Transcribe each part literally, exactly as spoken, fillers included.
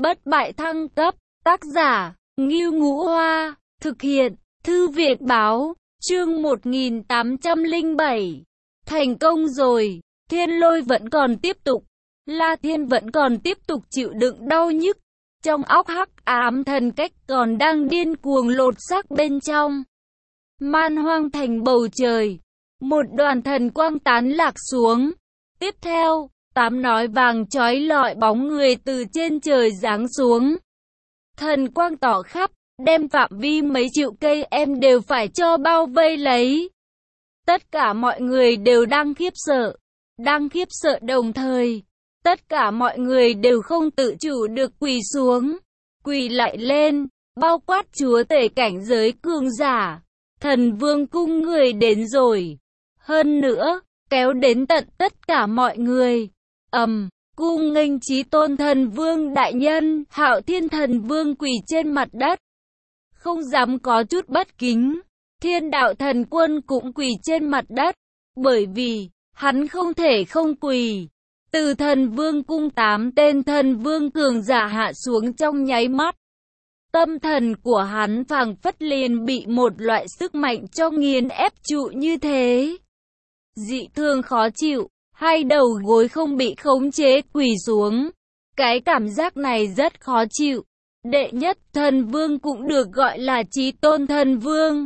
Bất bại thăng cấp, tác giả, Ngưu Ngũ Hoa, thực hiện, Thư viện báo, chương một nghìn tám trăm lẻ bảy. Thành công rồi, Thiên Lôi vẫn còn tiếp tục, La Thiên vẫn còn tiếp tục chịu đựng đau nhức, trong óc hắc ám thần cách còn đang điên cuồng lột xác bên trong. Man hoang thành bầu trời, một đoàn thần quang tán lạc xuống. Tiếp theo, tám nói vàng chói lọi bóng người từ trên trời giáng xuống. Thần quang tỏ khắp, đem phạm vi mấy triệu cây em đều phải cho bao vây lấy. Tất cả mọi người đều đang khiếp sợ, đang khiếp sợ đồng thời. Tất cả mọi người đều không tự chủ được quỳ xuống, quỳ lại lên, bao quát chúa tể cảnh giới cường giả. Thần vương cung người đến rồi. Hơn nữa, kéo đến tận tất cả mọi người. Ầm, cung nghênh chí tôn thần vương đại nhân, Hạo Thiên thần vương quỳ trên mặt đất. Không dám có chút bất kính. Thiên đạo thần quân cũng quỳ trên mặt đất, bởi vì hắn không thể không quỳ. Từ thần vương cung tám tên thần vương cường giả hạ xuống trong nháy mắt. Tâm thần của hắn phảng phất liền bị một loại sức mạnh cho nghiền ép trụ như thế. Dị thường khó chịu, hai đầu gối không bị khống chế quỳ xuống. Cái cảm giác này rất khó chịu. Đệ nhất thần vương cũng được gọi là chí tôn thần vương.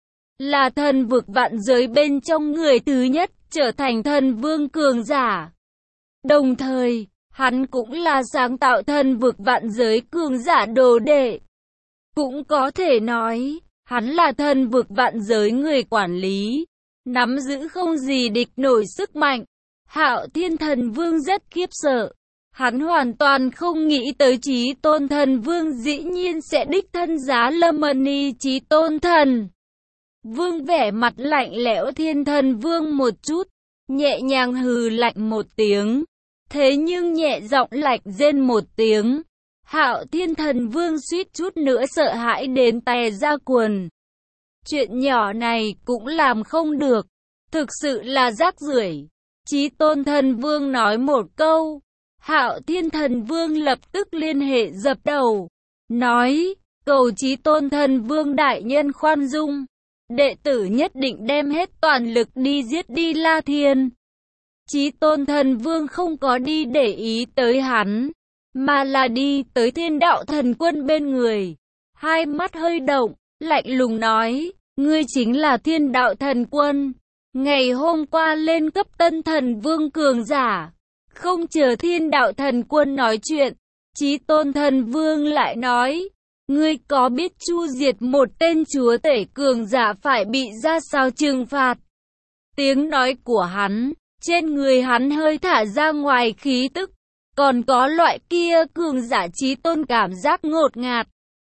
Là thần vực vạn giới bên trong người thứ nhất trở thành thần vương cường giả. Đồng thời, hắn cũng là sáng tạo thần vực vạn giới cường giả đồ đệ. Cũng có thể nói, hắn là thần vực vạn giới người quản lý, nắm giữ không gì địch nổi sức mạnh. Hạo Thiên thần vương rất khiếp sợ. Hắn hoàn toàn không nghĩ tới chí tôn thần vương dĩ nhiên sẽ đích thân giá lâm ni chí tôn thần. Vương vẻ mặt lạnh lẽo thiên thần vương một chút, nhẹ nhàng hừ lạnh một tiếng. Thế nhưng nhẹ giọng lạnh rên một tiếng. Hạo Thiên thần vương suýt chút nữa sợ hãi đến tè ra quần. Chuyện nhỏ này cũng làm không được. Thực sự là rác rưởi. Chí tôn thần vương nói một câu. Hạo Thiên thần vương lập tức liên hệ dập đầu. Nói, cầu chí tôn thần vương đại nhân khoan dung. Đệ tử nhất định đem hết toàn lực đi giết đi La Thiên. Chí tôn thần vương không có đi để ý tới hắn, mà là đi tới thiên đạo thần quân bên người. Hai mắt hơi động, lạnh lùng nói, ngươi chính là thiên đạo thần quân. Ngày hôm qua lên cấp tân thần vương cường giả. Không chờ thiên đạo thần quân nói chuyện, chí tôn thần vương lại nói, ngươi có biết chu diệt một tên chúa tể cường giả phải bị ra sao trừng phạt? Tiếng nói của hắn, trên người hắn hơi thả ra ngoài khí tức, còn có loại kia cường giả chí tôn cảm giác ngột ngạt.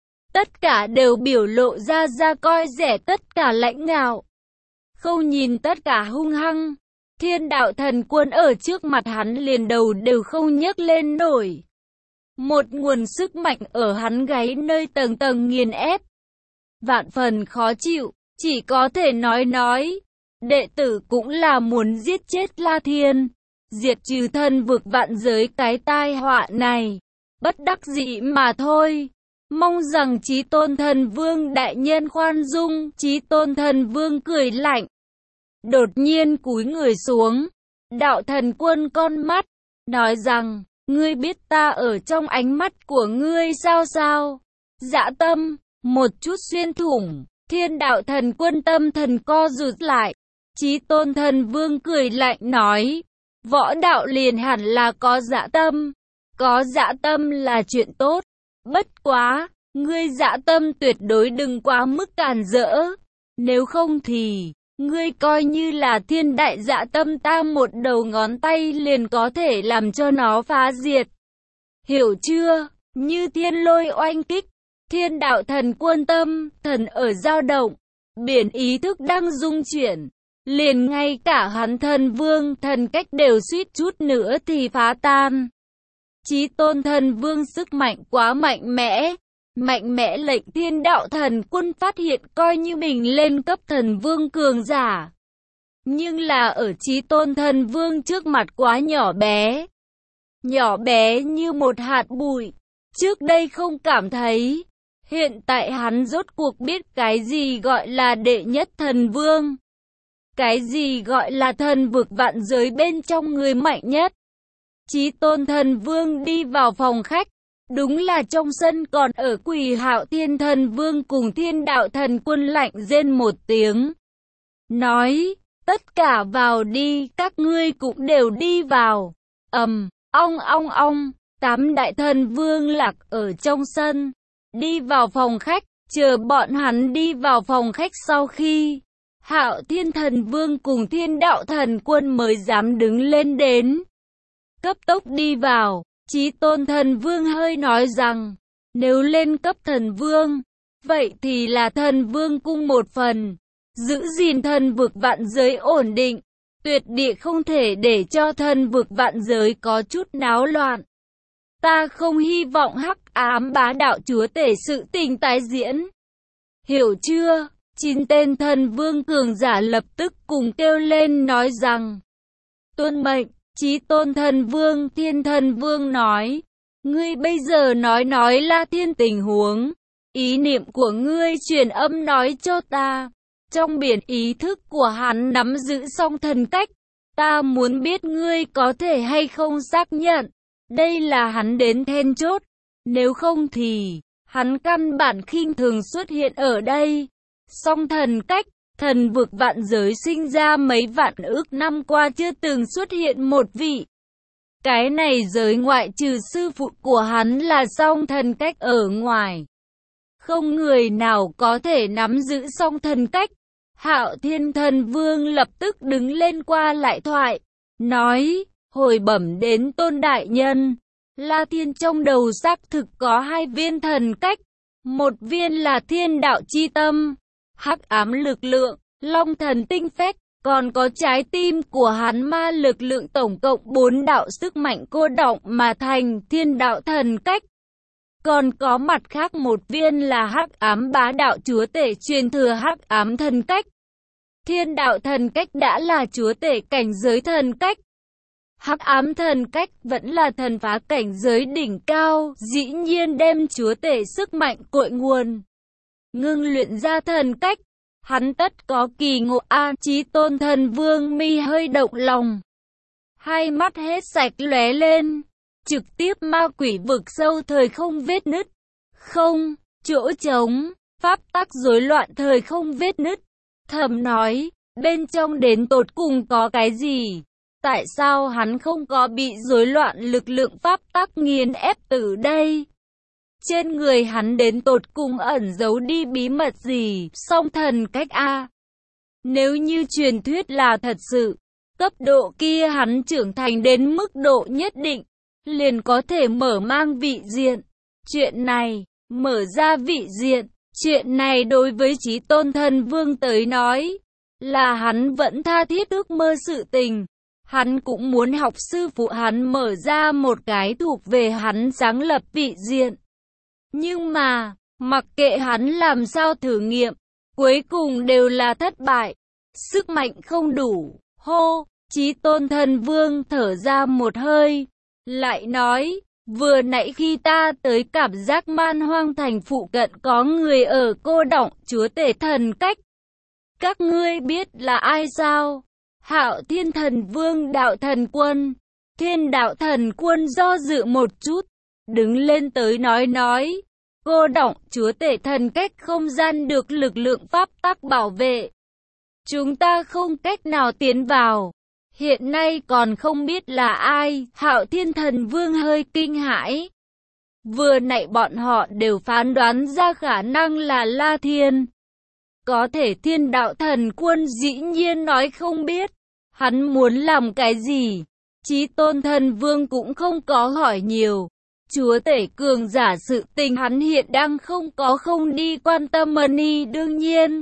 Tất cả đều biểu lộ ra ra coi rẻ tất cả lãnh ngạo. Không nhìn tất cả hung hăng. Thiên đạo thần quân ở trước mặt hắn liền đầu đều không nhấc lên nổi. Một nguồn sức mạnh ở hắn gáy nơi tầng tầng nghiền ép. Vạn phần khó chịu, chỉ có thể nói nói. Đệ tử cũng là muốn giết chết La Thiên, diệt trừ thần vực vạn giới cái tai họa này. Bất đắc dĩ mà thôi. Mong rằng chí tôn thần vương đại nhân khoan dung. Chí tôn thần vương cười lạnh. Đột nhiên cúi người xuống. Đạo thần quân con mắt, nói rằng, ngươi biết ta ở trong ánh mắt của ngươi sao sao? Dã tâm, một chút xuyên thủng. Thiên đạo thần quân tâm thần co rụt lại. Chí tôn thần vương cười lạnh nói, võ đạo liền hẳn là có dã tâm. Có dã tâm là chuyện tốt. Bất quá, ngươi dã tâm tuyệt đối đừng quá mức càn rỡ. Nếu không thì, ngươi coi như là thiên đại dã tâm ta một đầu ngón tay liền có thể làm cho nó phá diệt. Hiểu chưa? Như thiên lôi oanh kích, thiên đạo thần quân tâm, thần ở dao động, biển ý thức đang rung chuyển. Liền ngay cả hắn thần vương thần cách đều suýt chút nữa thì phá tan. Chí tôn thần vương sức mạnh quá mạnh mẽ. Mạnh mẽ lệnh thiên đạo thần quân phát hiện coi như mình lên cấp thần vương cường giả. Nhưng là ở chí tôn thần vương trước mặt quá nhỏ bé. Nhỏ bé như một hạt bụi. Trước đây không cảm thấy, hiện tại hắn rốt cuộc biết cái gì gọi là đệ nhất thần vương. Cái gì gọi là thần vực vạn giới bên trong người mạnh nhất. Chí tôn thần vương đi vào phòng khách. Đúng là trong sân còn ở Quỷ Hạo Thiên thần vương cùng Thiên Đạo thần quân lạnh rên một tiếng. Nói, tất cả vào đi, các ngươi cũng đều đi vào. Ầm, ong ong ong, tám đại thần vương lạc ở trong sân. Đi vào phòng khách, chờ bọn hắn đi vào phòng khách sau khi Hạo Thiên thần vương cùng Thiên Đạo thần quân mới dám đứng lên đến. Cấp tốc đi vào, Chí tôn thần vương hơi nói rằng, nếu lên cấp thần vương, vậy thì là thần vương cung một phần, giữ gìn thần vực vạn giới ổn định, tuyệt địa không thể để cho thần vực vạn giới có chút náo loạn. Ta không hy vọng hắc ám bá đạo chúa tể sự tình tái diễn. Hiểu chưa? Chín tên thần vương cường giả lập tức cùng kêu lên nói rằng, tuân mệnh. Chí tôn thần vương Thiên thần vương nói, ngươi bây giờ nói nói La Thiên tình huống, ý niệm của ngươi truyền âm nói cho ta. Trong biển ý thức của hắn nắm giữ song thần cách, ta muốn biết ngươi có thể hay không xác nhận, đây là hắn đến then chốt, nếu không thì, hắn căn bản khinh thường xuất hiện ở đây. Song thần cách, thần vực vạn giới sinh ra mấy vạn ước năm qua chưa từng xuất hiện một vị. Cái này giới ngoại trừ sư phụ của hắn là song thần cách ở ngoài. Không người nào có thể nắm giữ song thần cách. Hạo Thiên thần vương lập tức đứng lên qua lại thoại. Nói, hồi bẩm đến tôn đại nhân. La Thiên trong đầu xác thực có hai viên thần cách. Một viên là thiên đạo chi tâm, hắc ám lực lượng, long thần tinh phách, còn có trái tim của hắn ma lực lượng tổng cộng bốn đạo sức mạnh cô đọng mà thành thiên đạo thần cách. Còn có mặt khác một viên là hắc ám bá đạo chúa tể truyền thừa hắc ám thần cách. Thiên đạo thần cách đã là chúa tể cảnh giới thần cách. Hắc ám thần cách vẫn là thần phá cảnh giới đỉnh cao, dĩ nhiên đem chúa tể sức mạnh cội nguồn ngưng luyện ra thần cách. Hắn tất có kỳ ngộ a. Chí tôn thần vương mi hơi động lòng, hai mắt hết sạch lóe lên, trực tiếp ma quỷ vực sâu thời không vết nứt, không chỗ trống, pháp tắc rối loạn thời không vết nứt. Thầm nói, bên trong đến tột cùng có cái gì? Tại sao hắn không có bị rối loạn lực lượng pháp tắc nghiền ép từ đây? Trên người hắn đến tột cùng ẩn giấu đi bí mật gì? Song thần cách a. Nếu như truyền thuyết là thật sự, cấp độ kia hắn trưởng thành đến mức độ nhất định, liền có thể mở mang vị diện. Chuyện này, mở ra vị diện, chuyện này đối với Chí tôn thần vương tới nói, là hắn vẫn tha thiết ước mơ sự tình. Hắn cũng muốn học sư phụ hắn mở ra một cái thuộc về hắn sáng lập vị diện. Nhưng mà, mặc kệ hắn làm sao thử nghiệm, cuối cùng đều là thất bại. Sức mạnh không đủ, hô, Chí tôn thần vương thở ra một hơi, lại nói, vừa nãy khi ta tới cảm giác Man Hoang thành phụ cận có người ở cô đọng chúa tể thần cách. Các ngươi biết là ai sao? Hạo Thiên thần vương đạo thần quân, Thiên đạo thần quân do dự một chút, đứng lên tới nói nói, cô đọng chúa tể thần cách không gian được lực lượng pháp tắc bảo vệ. Chúng ta không cách nào tiến vào, hiện nay còn không biết là ai. Hạo Thiên thần vương hơi kinh hãi. Vừa nãy bọn họ đều phán đoán ra khả năng là La Thiên. Có thể Thiên đạo thần quân dĩ nhiên nói không biết. Hắn muốn làm cái gì? Chí tôn thần vương cũng không có hỏi nhiều. Chúa tể cường giả sự tình hắn hiện đang không có không đi quan tâm money đương nhiên.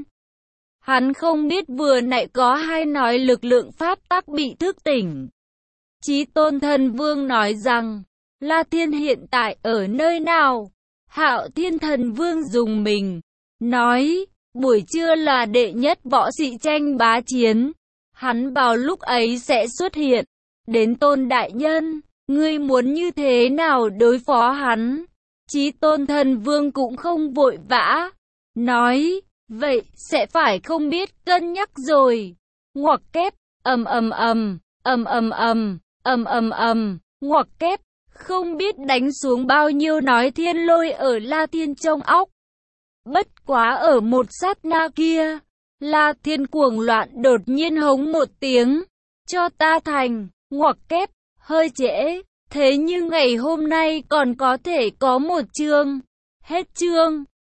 Hắn không biết vừa nãy có hay nói lực lượng pháp tắc bị thức tỉnh. Chí tôn thần vương nói rằng, La Thiên hiện tại ở nơi nào? Hạo Thiên thần vương dùng mình, nói, buổi trưa là đệ nhất võ sĩ tranh bá chiến. Hắn vào lúc ấy sẽ xuất hiện. Đến tôn đại nhân, ngươi muốn như thế nào đối phó hắn? Chí Tôn Thần Vương cũng không vội vã, nói, vậy sẽ phải không biết cân nhắc rồi. Ngoặc kép, ầm ầm ầm, ầm ầm ầm, ầm ầm ầm, ngoặc kép, không biết đánh xuống bao nhiêu nói thiên lôi ở La Thiên trong óc. Bất quá ở một sát na kia, La Thiên cuồng loạn đột nhiên hống một tiếng, cho ta thành, ngoặc kép, hơi trễ, thế nhưng ngày hôm nay còn có thể có một chương, hết chương.